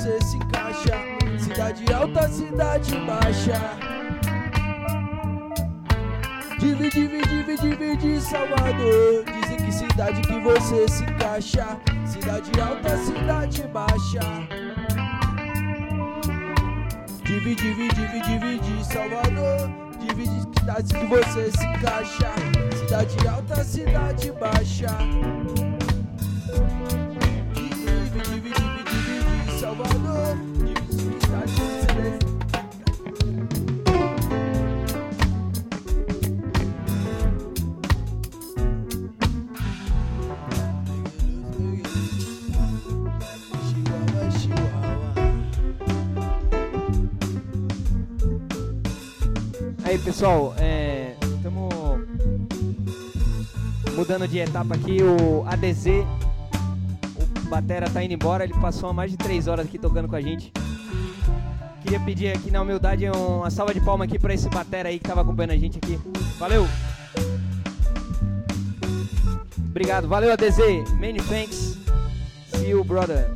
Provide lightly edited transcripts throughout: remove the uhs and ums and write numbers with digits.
você se encaixa. Cidade alta, cidade baixa. Divide Salvador. Dizem que cidade que você se encaixa. Cidade alta, cidade baixa. Divide Salvador. Divide cidades que você se encaixa. Cidade alta, cidade baixa. Divide Salvador. Divide cidades que você se encaixa. Aí pessoal, estamos mudando de etapa aqui. O ADZ, o batera tá indo embora. Ele passou mais de 3 horas aqui tocando com a gente. Queria pedir aqui na humildade uma salva de palmas aqui pra esse batera aí que tava acompanhando a gente aqui. Valeu! Obrigado, valeu ADZ, many thanks. See you, brother.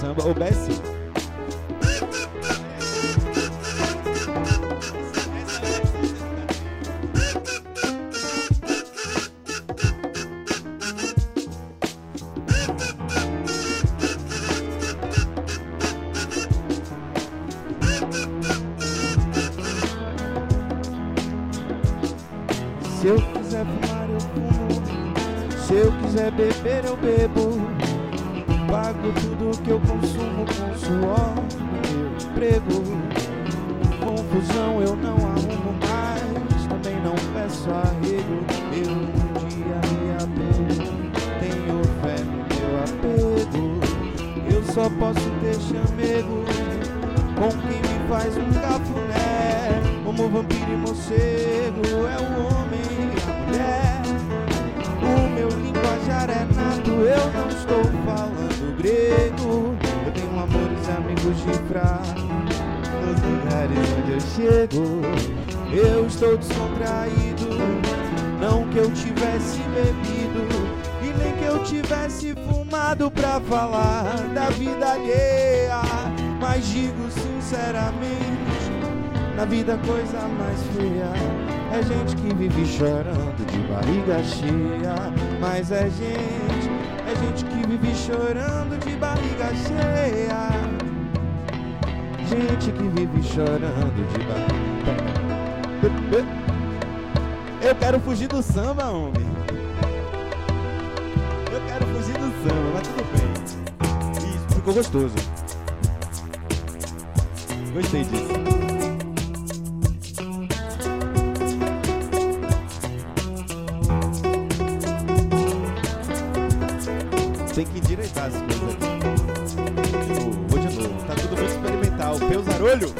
samba. Ô, Bessie. Se eu quiser fumar, eu fumo. Se eu quiser beber, eu bebo. Pago tudo que eu consumo com suor do meu emprego. Confusão eu não arrumo mais, também não peço arrego. Eu um dia me apego, tenho fé no meu apego. Eu só posso ter chamego com quem me faz um cafuné. Como vampiro e morcego, é o homem e a mulher. O meu linguajar é nato, eu não estou falando grego. Eu tenho amores e amigos de pra nos lugares onde eu chego. Eu estou descontraído, não que eu tivesse bebido e nem que eu tivesse fumado pra falar da vida alheia. Mas digo sinceramente, na vida a coisa mais feia é gente que vive chorando de barriga cheia. Mas é gente que vive chorando de barriga cheia. Gente que vive chorando de barriga. Eu quero fugir do samba, homem. Eu quero fugir do samba, mas tudo bem. Isso, ficou gostoso. Gostei disso. Tem que endireitar as coisas aqui. Vou de novo. Tá tudo muito experimental. Peusarolho.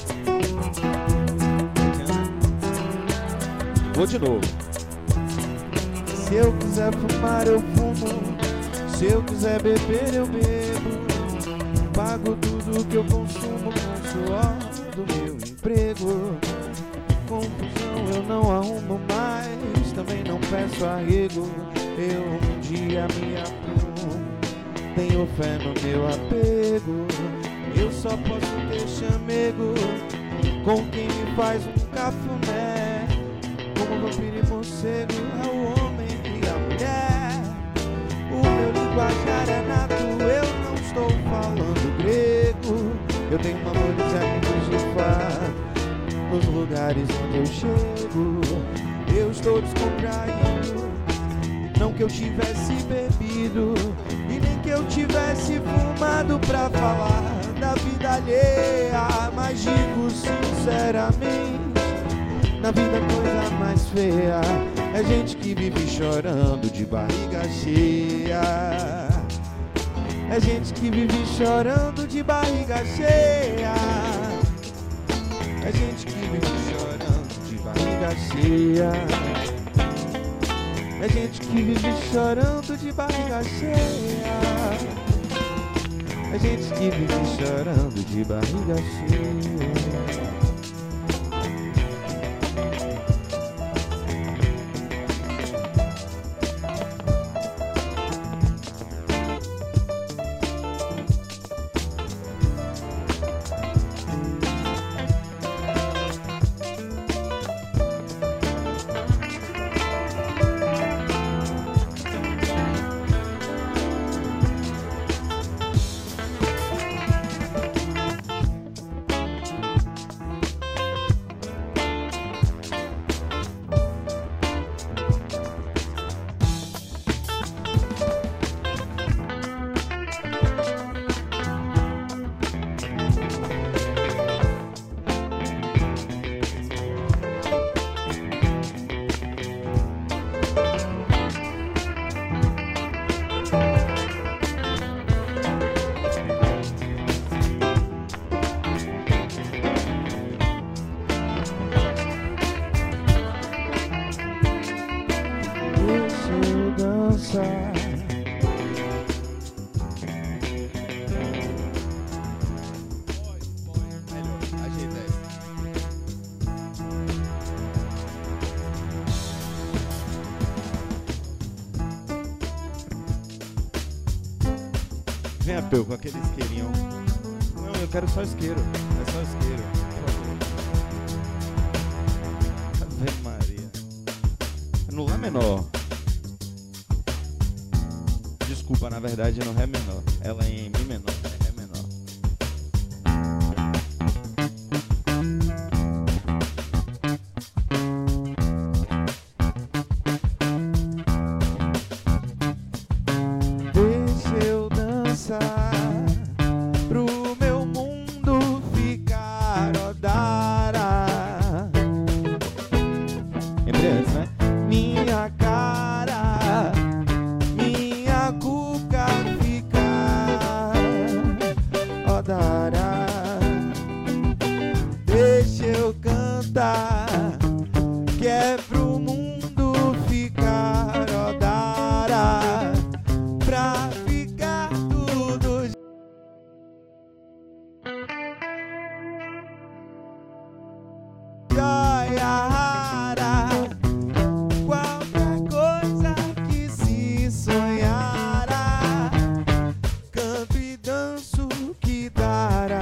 Vou de novo. Se eu quiser fumar, eu fumo. Se eu quiser beber, eu bebo. Pago tudo que eu consumo com suor do meu emprego. Confusão eu não arrumo mais, também não peço arrego. Eu um dia me aprumo, tenho fé no meu apego. Eu só posso ter chamego com quem me faz um cafuné. Como vampiro e morcego é o homem e a mulher. O meu linguajar é nato, eu não estou falando grego. Eu tenho amores e amigos de fato nos lugares onde eu chego. Eu estou descontraído, não que eu tivesse bebido e nem que eu tivesse fumado pra falar da vida alheia. Mas digo sinceramente, na vida a coisa mais feia é gente que vive chorando de barriga cheia. É gente que vive chorando de barriga cheia. É gente que vive chorando de barriga cheia. É gente que vive chorando de barriga cheia. É gente que vive chorando de barriga cheia. Venha, Peu, com aquele isqueirinho. Não, eu quero só isqueiro. É só isqueiro. Ave Maria. É no Lá menor. Desculpa, na verdade é no Ré menor. Ela é em Mi menor. É Ré menor. Deixa eu dançar pro meu mundo ficar rodara. Lembrei antes, né? Minha cara, minha cuca ficar rodara. Deixa eu cantar, que é pro mundo ficar rodara. Pra ficar tudo joia rara. Qualquer coisa que se sonhara, canto e danço que dará.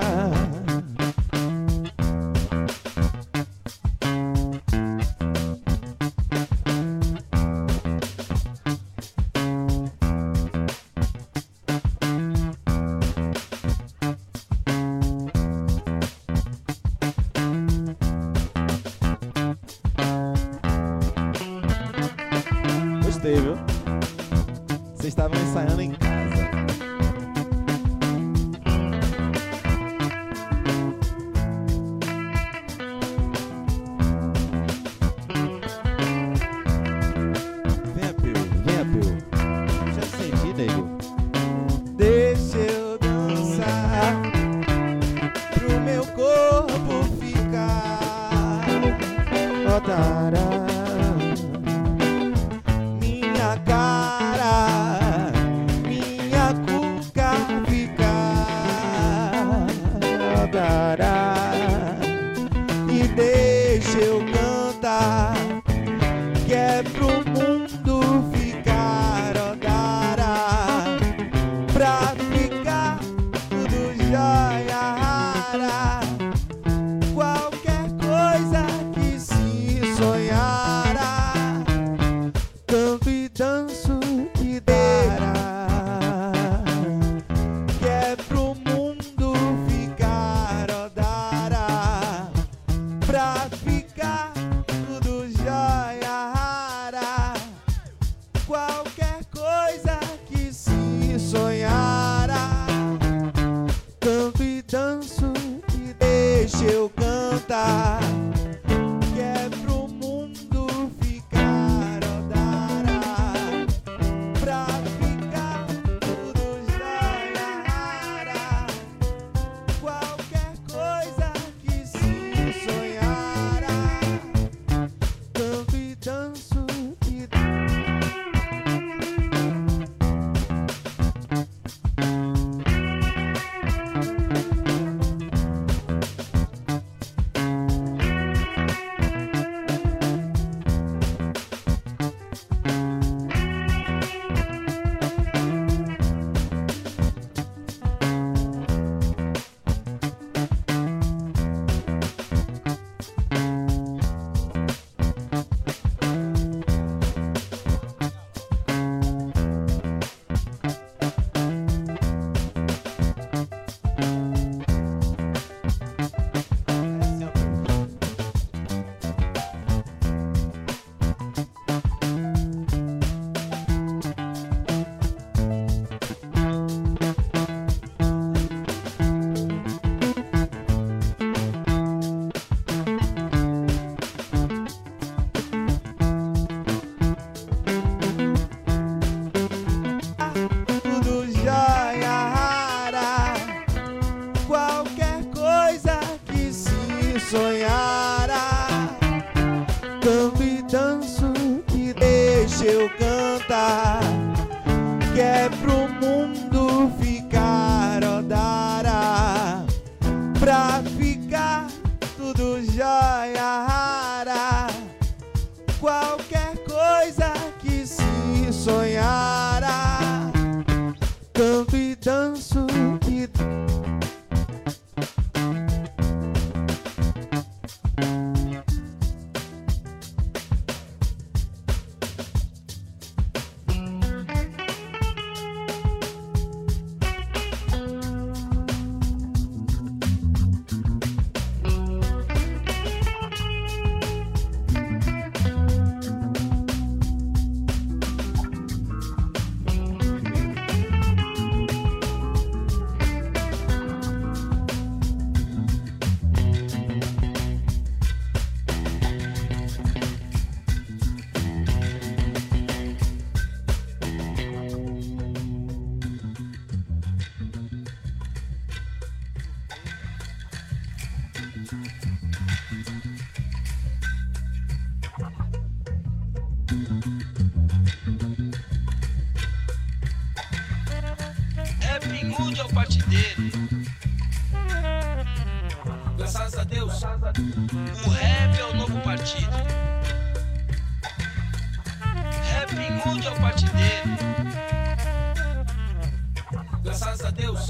Gostei, viu? Vocês estavam ensaiando em casa. Venha, Peu, venha, Peu. Já senti, nego. Deixa eu dançar pro meu corpo ficar rodara. Minha cara, minha cuca ficar rodara. E deixa eu cantar, que é pro mundo ficar rodara. Pra ficar tudo joia rara. Qualquer coisa que se sonhara, canto e danço que dará. Que é pro mundo ficar rodara. Pra ficar tudo joia rara. Qualquer coisa que se sonhara, canto e danço que deixa eu cantar, que é pro mundo ficar rodara. Pra ficar tudo joia rara. Qualquer coisa que se sonhara, canto e danço que tudo joia rara. Qualquer coisa que se sonhara, canto e danço que deixa eu cantar, que é pro mundo ficar rodara. Pra ficar tudo joia rara. Qualquer coisa que se sonhara, canto e danço partideiro. Graças a Deus, o rap é o novo partido. Rap mude é o partideiro. Graças a Deus.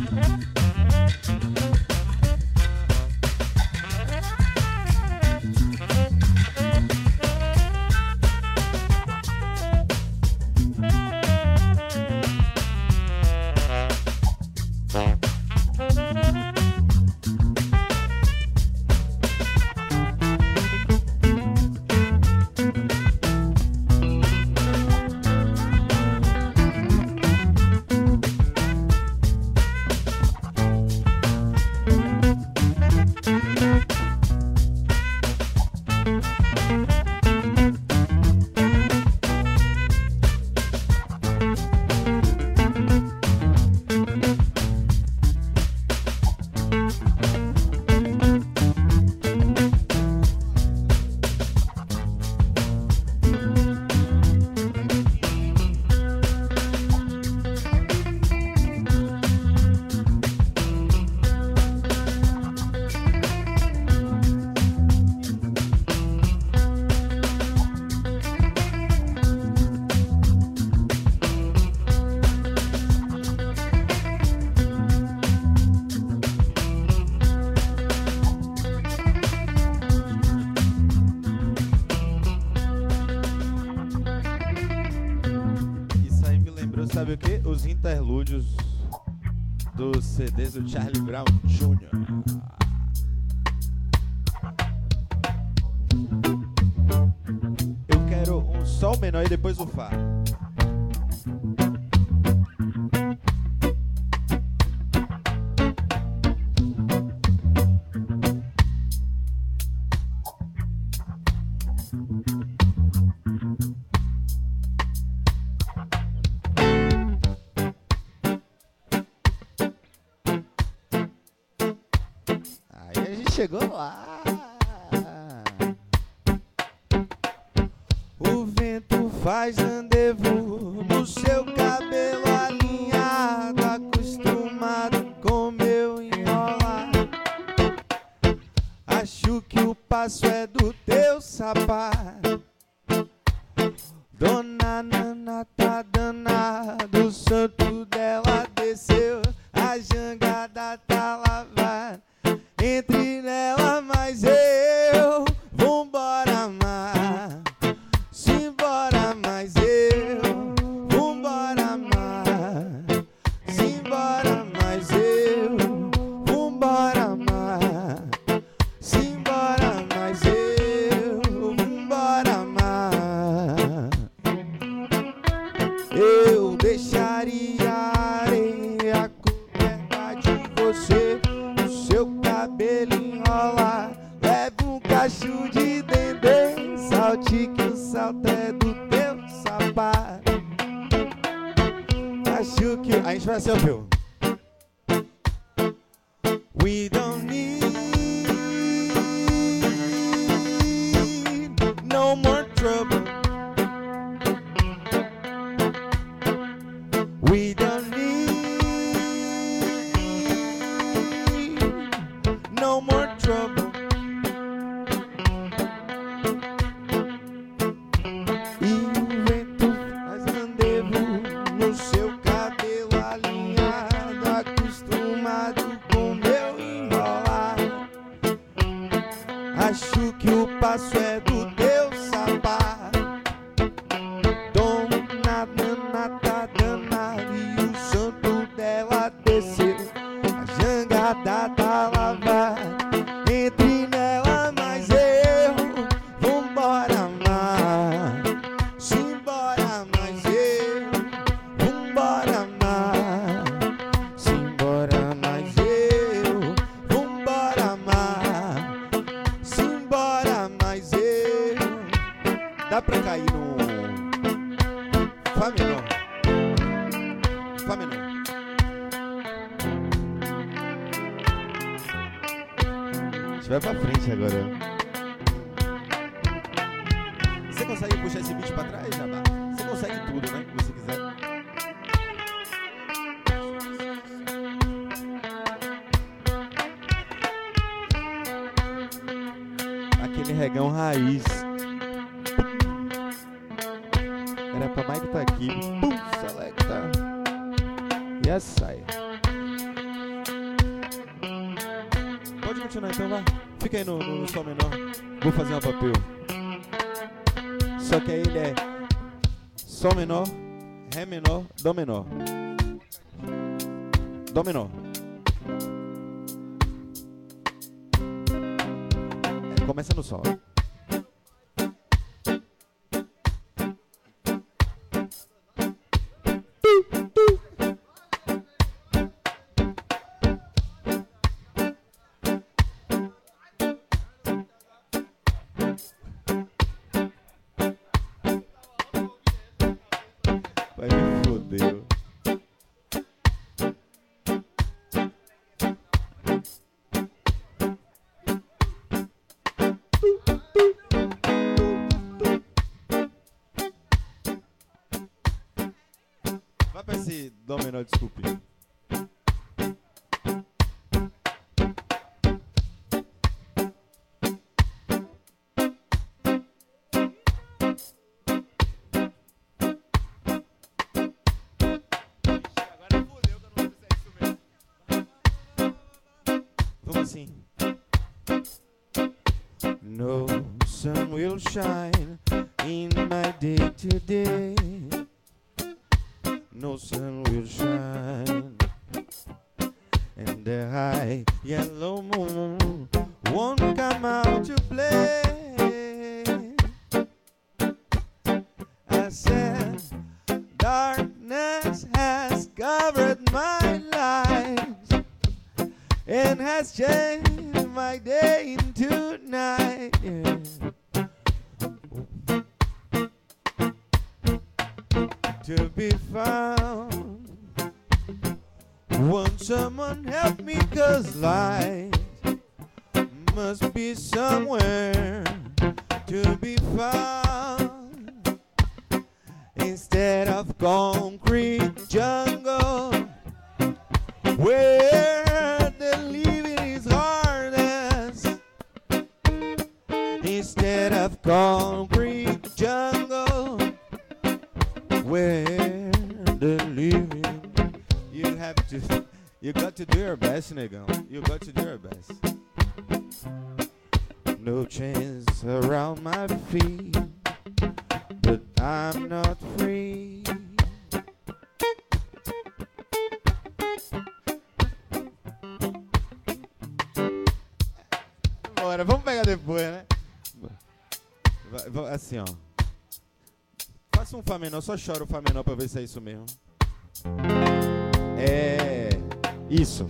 Sabe o que? Os interlúdios dos CDs do Charlie Brown Jr. Eu quero um sol menor e depois o Fá. Chegou lá. O vento faz rendezvous no seu cabelo alinhado, acostumado com meu enrolar. Acho que o passo é do teu sapato. Dona Nana tá danada, o santo dela desceu, a jangada tá lavada. Entre nela, mas eu vambora amar. Simbora, mas eu vambora amar. Simbora, mas eu vambora amar. Simbora, mas eu vambora amar. Eu deixaria a areia coberta de você, seu cabelo enrolar, leva um cacho de dendê, salte que o salto é do teu sapato. Acho que a gente vai ser ouviu. We don't need no more trouble. We don't no more trouble. E o vento faz rendezvous no seu cabelo alinhado, acostumado com meu enrolar. Acho que o passo é do teu sapato. Dona Nana tá danada e o santo dela desceu, a jangada tá lavada. Entre nela, mas eu vambora amar. Simbora, mas eu vambora amar. Simbora, mas eu vambora amar. Simbora, mas eu. Dá pra cair no Fá menor. Fá menor. A gente vai pra frente agora. Você consegue puxar esse beat pra trás, Jabá? Você consegue tudo, né? Que você quiser. aquele regão raiz. Era pra Mike tá aqui. Pum, selecta. E a sai. Pode continuar então, vai. Fica aí no sol menor. Vou fazer um papel. Só que aí ele é sol menor, ré menor, dó menor. Dó menor. Começa no sol. Vai me foder. Vai pra esse dó menor, desculpe. Vamos assim. No sun will shine in my day today. No sun will shine, and the high yellow moon won't come out to play. I said, darkness has covered my life and has changed my day into night. Yeah. To be found, won't someone help me, 'cause light must be somewhere to be found. Instead of concrete jungle, where the living is hardest. Instead of concrete jungle, where the living, you got to do your best, negão. You got to do your best. No chains around my feet, but I'm not free. Bora, vamos pegar depois, né? Assim, ó. Faça um Fá menor, só chora o Fá menor pra ver se é isso mesmo. É. Isso.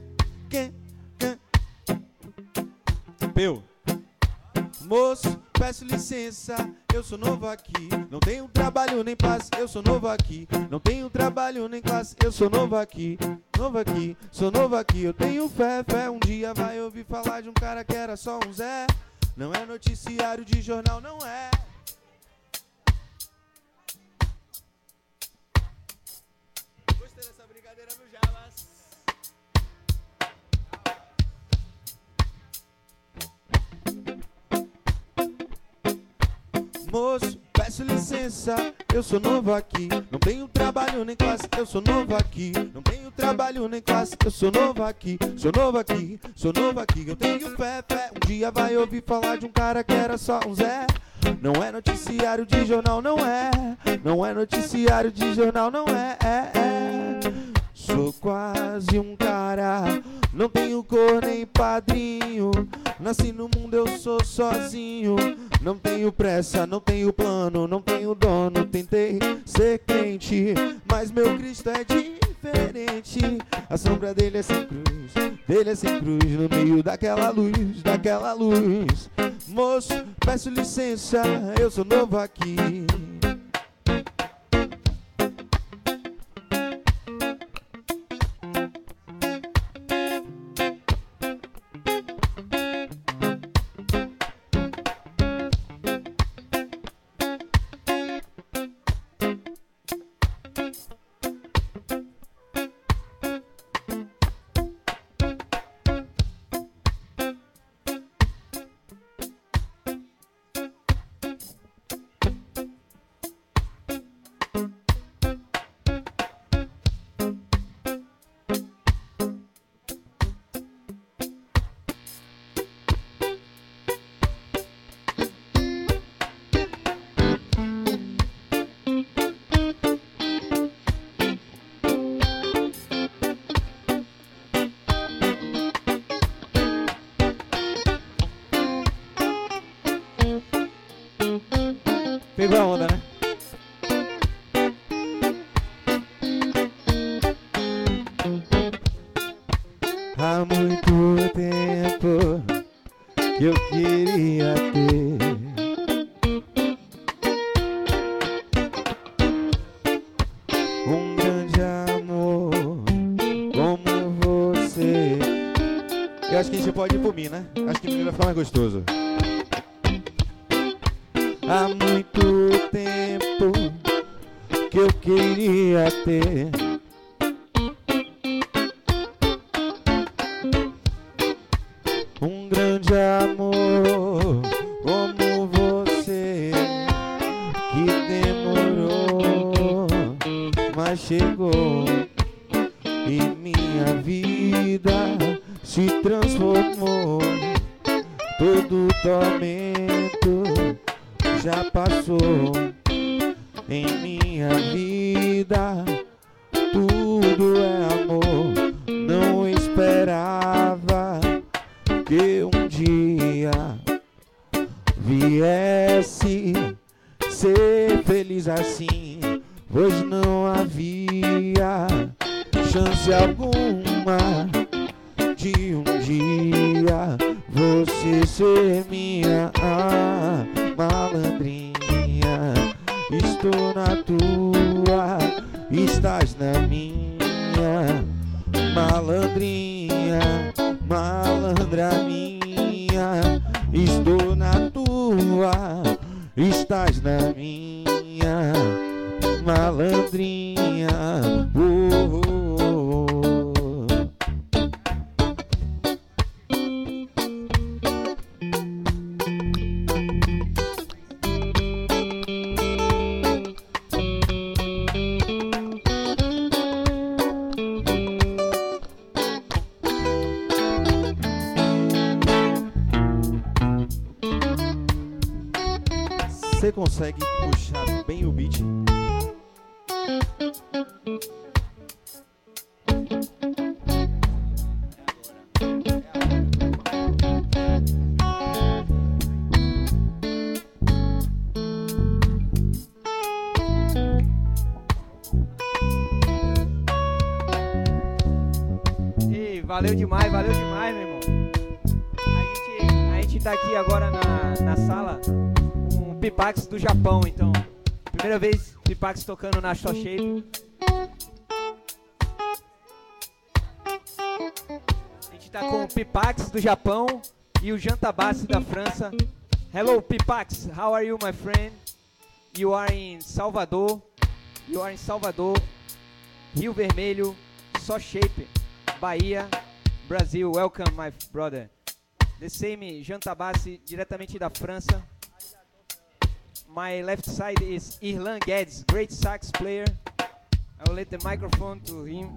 Peu. Moço, peço licença, eu sou novo aqui. Não tenho trabalho nem classe, eu sou novo aqui. Não tenho trabalho nem classe, eu sou novo aqui. Novo aqui, sou novo aqui. Eu tenho fé, um dia vai ouvir falar de um cara que era só um Zé. Não é noticiário de jornal, não é. Gostei dessa brincadeira, meu Javas. Moço, peço licença, eu sou novo aqui. Não tenho trabalho nem classe, eu sou novo aqui. Não tenho trabalho nem classe, eu sou novo aqui. Sou novo aqui, sou novo aqui. Eu tenho fé, um dia vai ouvir falar de um cara que era só um Zé. Não é noticiário de jornal, não é. Não é noticiário de jornal, não é. Sou quase um cara, não tenho cor nem padrinho. Nasci no mundo, eu sou sozinho. Não tenho pressa, não tenho plano, não tenho dono. Tentei ser crente, mas meu Cristo é diferente. A sombra dele é sem cruz, dele é sem cruz. No meio daquela luz, daquela luz. Moço, peço licença, eu sou novo aqui. Pegou a onda, né? Há muito tempo que eu queria ter um grande amor como você. Eu acho que a gente pode ir por mim, né? Acho que vai ficar mais gostoso. Há muito tempo que eu queria ter um grande amor como você, que demorou, mas chegou e minha vida se transformou. Todo tormento já passou em minha vida, tudo é amor. Não esperava que um dia viesse ser feliz assim, pois não havia chance alguma de um dia você ser minha malandrinha. Estou na tua, estás na minha, malandrinha, malandra minha. Estou na tua, estás na minha, malandrinha. Oh, oh, oh. Você consegue puxar bem o beat? Ei, valeu demais, meu irmão. A gente tá aqui agora na sala com o Pipax do Japão, então. Primeira vez Pipax tocando na So Shape. A gente tá com o Pipax do Japão e o Jean Tabassi da França. Hello Pipax, how are you my friend? You are in Salvador. Rio Vermelho, So Shape, Bahia, Brasil. Welcome my brother. The same Jean Tabassi, diretamente da França. My left side is Irlan Guedes, great sax player. I will let the microphone to him.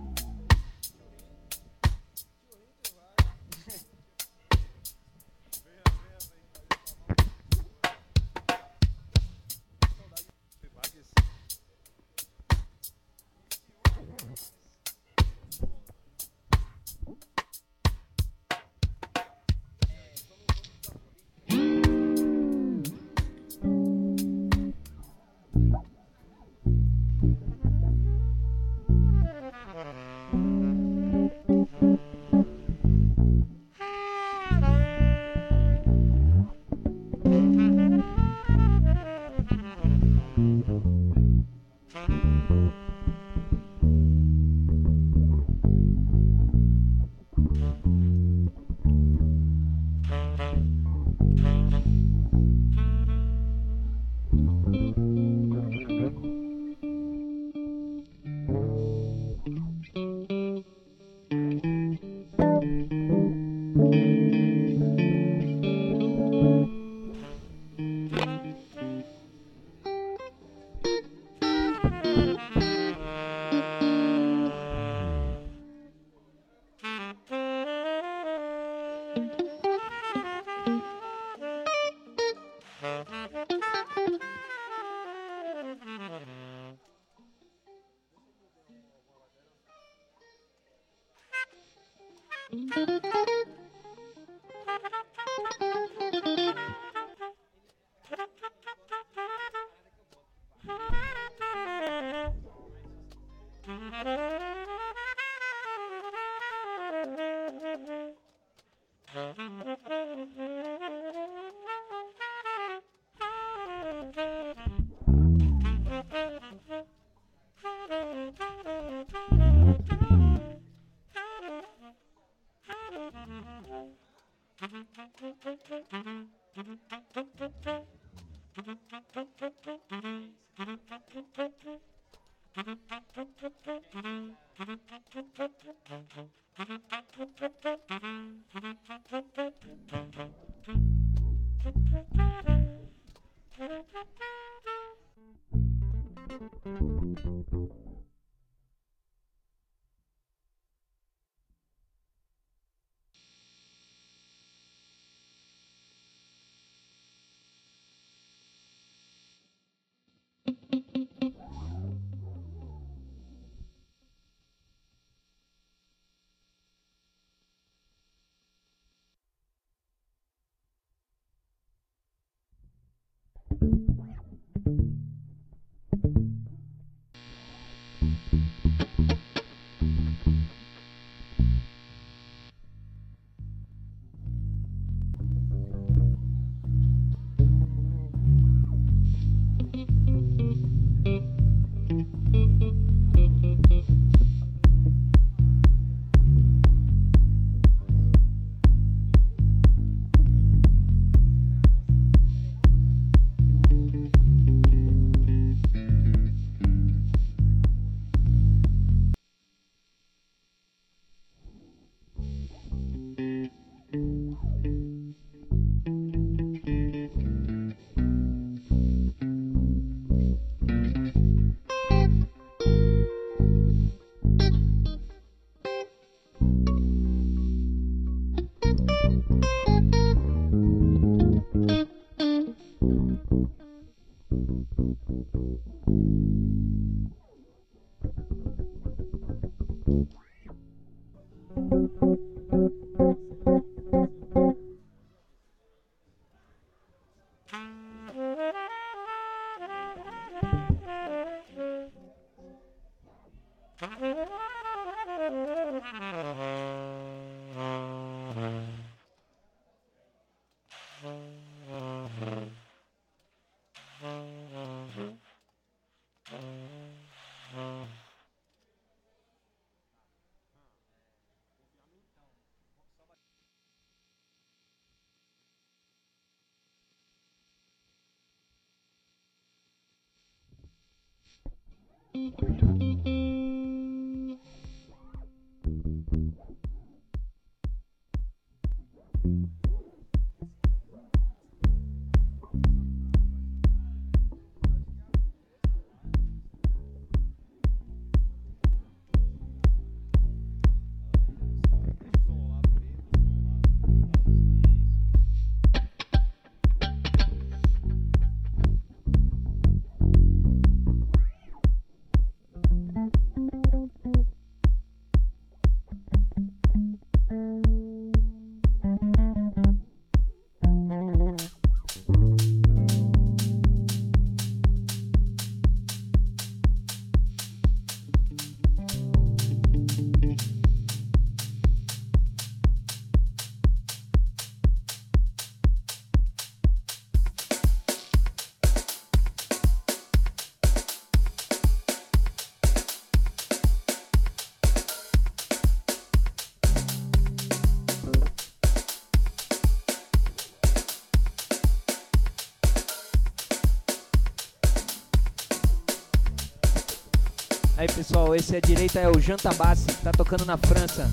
Aí pessoal, esse à direita é o Jean Tabassi, que tá tocando na França.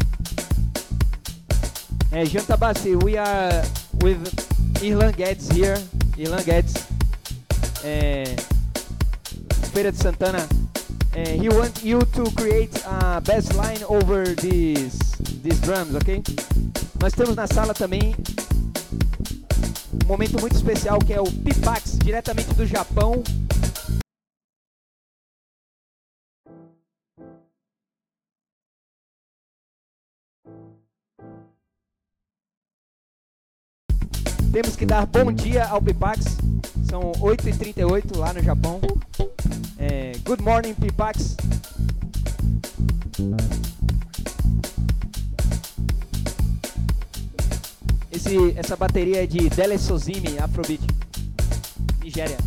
Jean Tabassi, we are with Irlan Guedes here. Irlan Guedes, Feira de Santana. He wants you to create a bass line over these drums, ok? Nós temos na sala também um momento muito especial que é o Pipax, diretamente do Japão. Temos que dar bom dia ao Pipax. São 8h38 lá no Japão. Good morning, Pipax. Essa bateria é de Dele Sozimi, Afrobeat, Nigéria.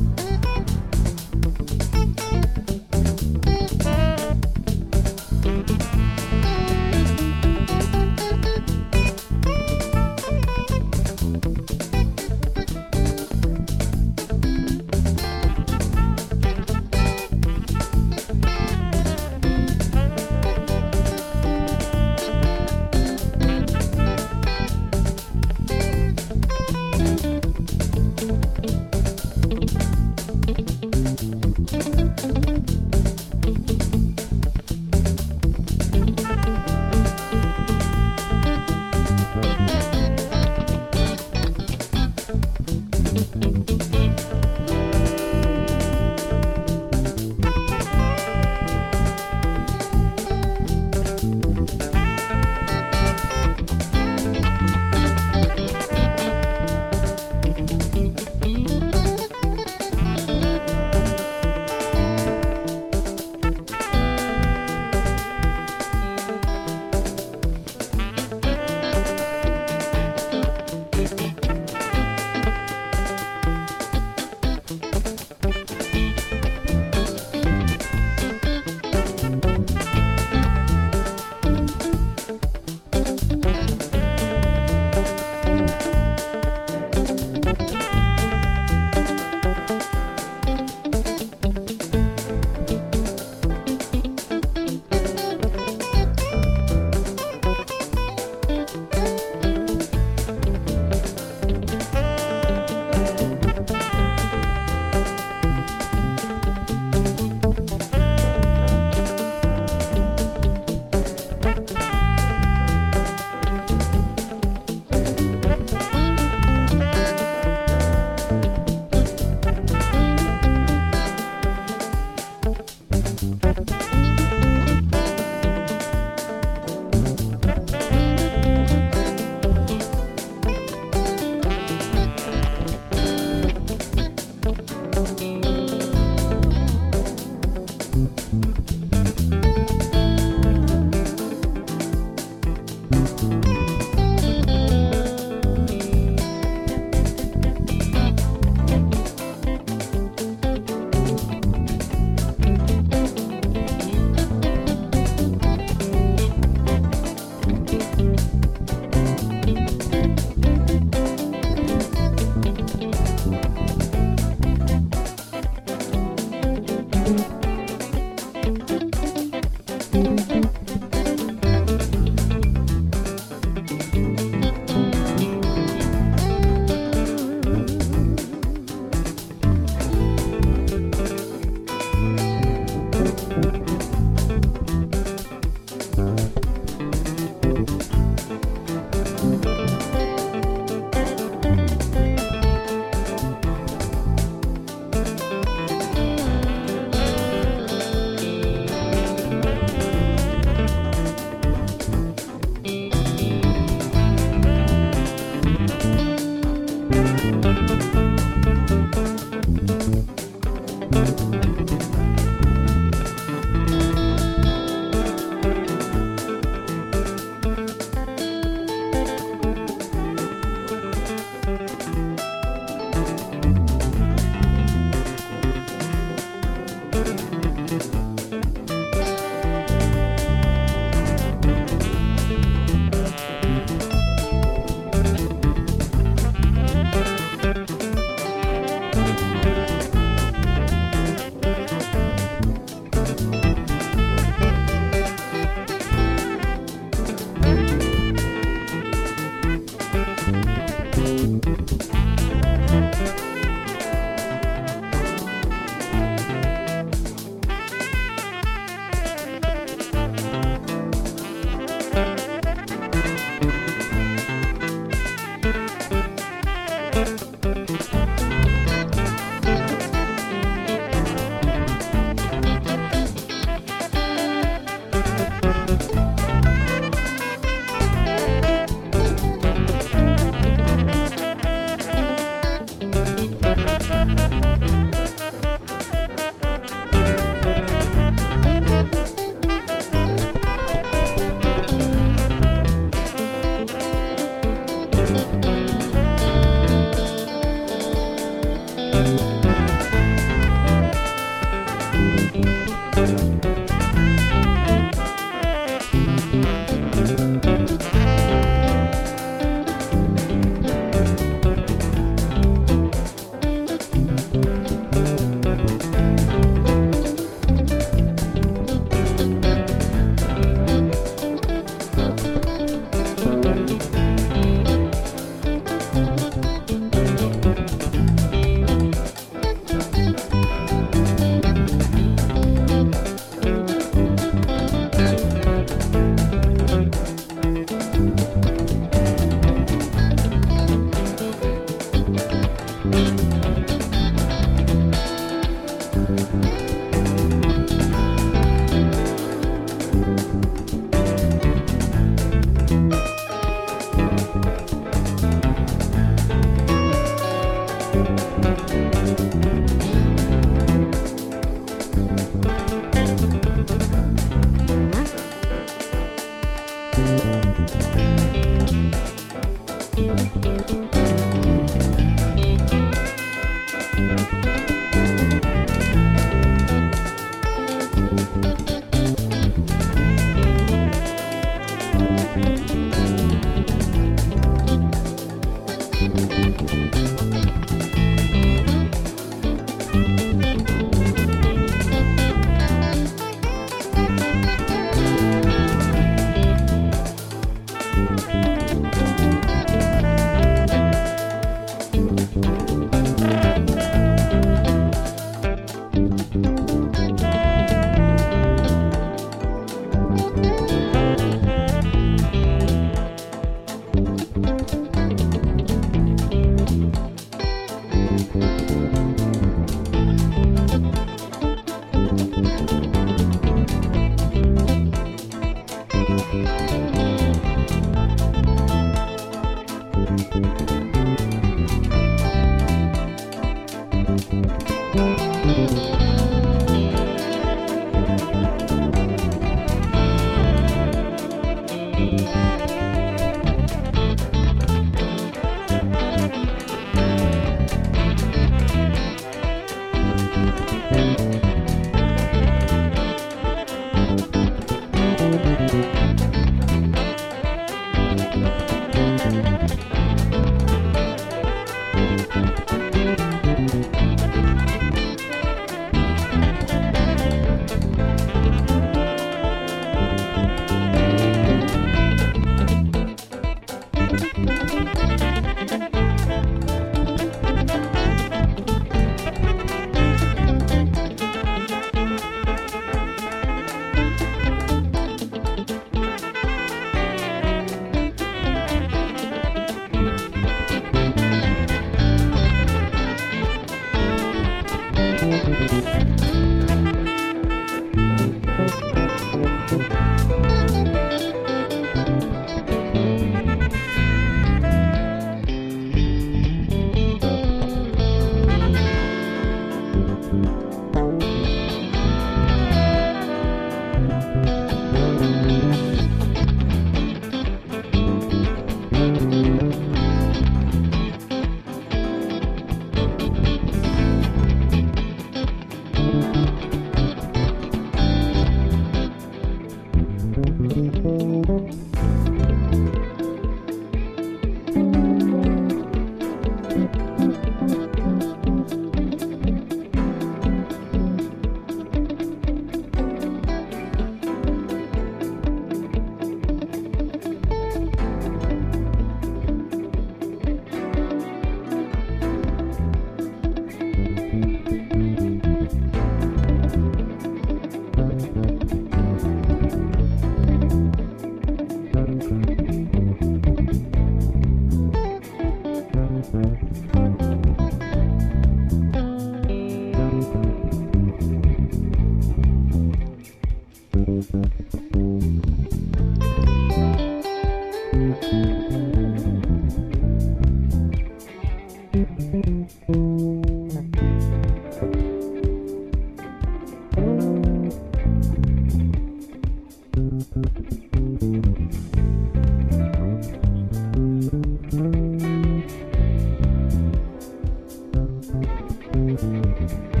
Tchau.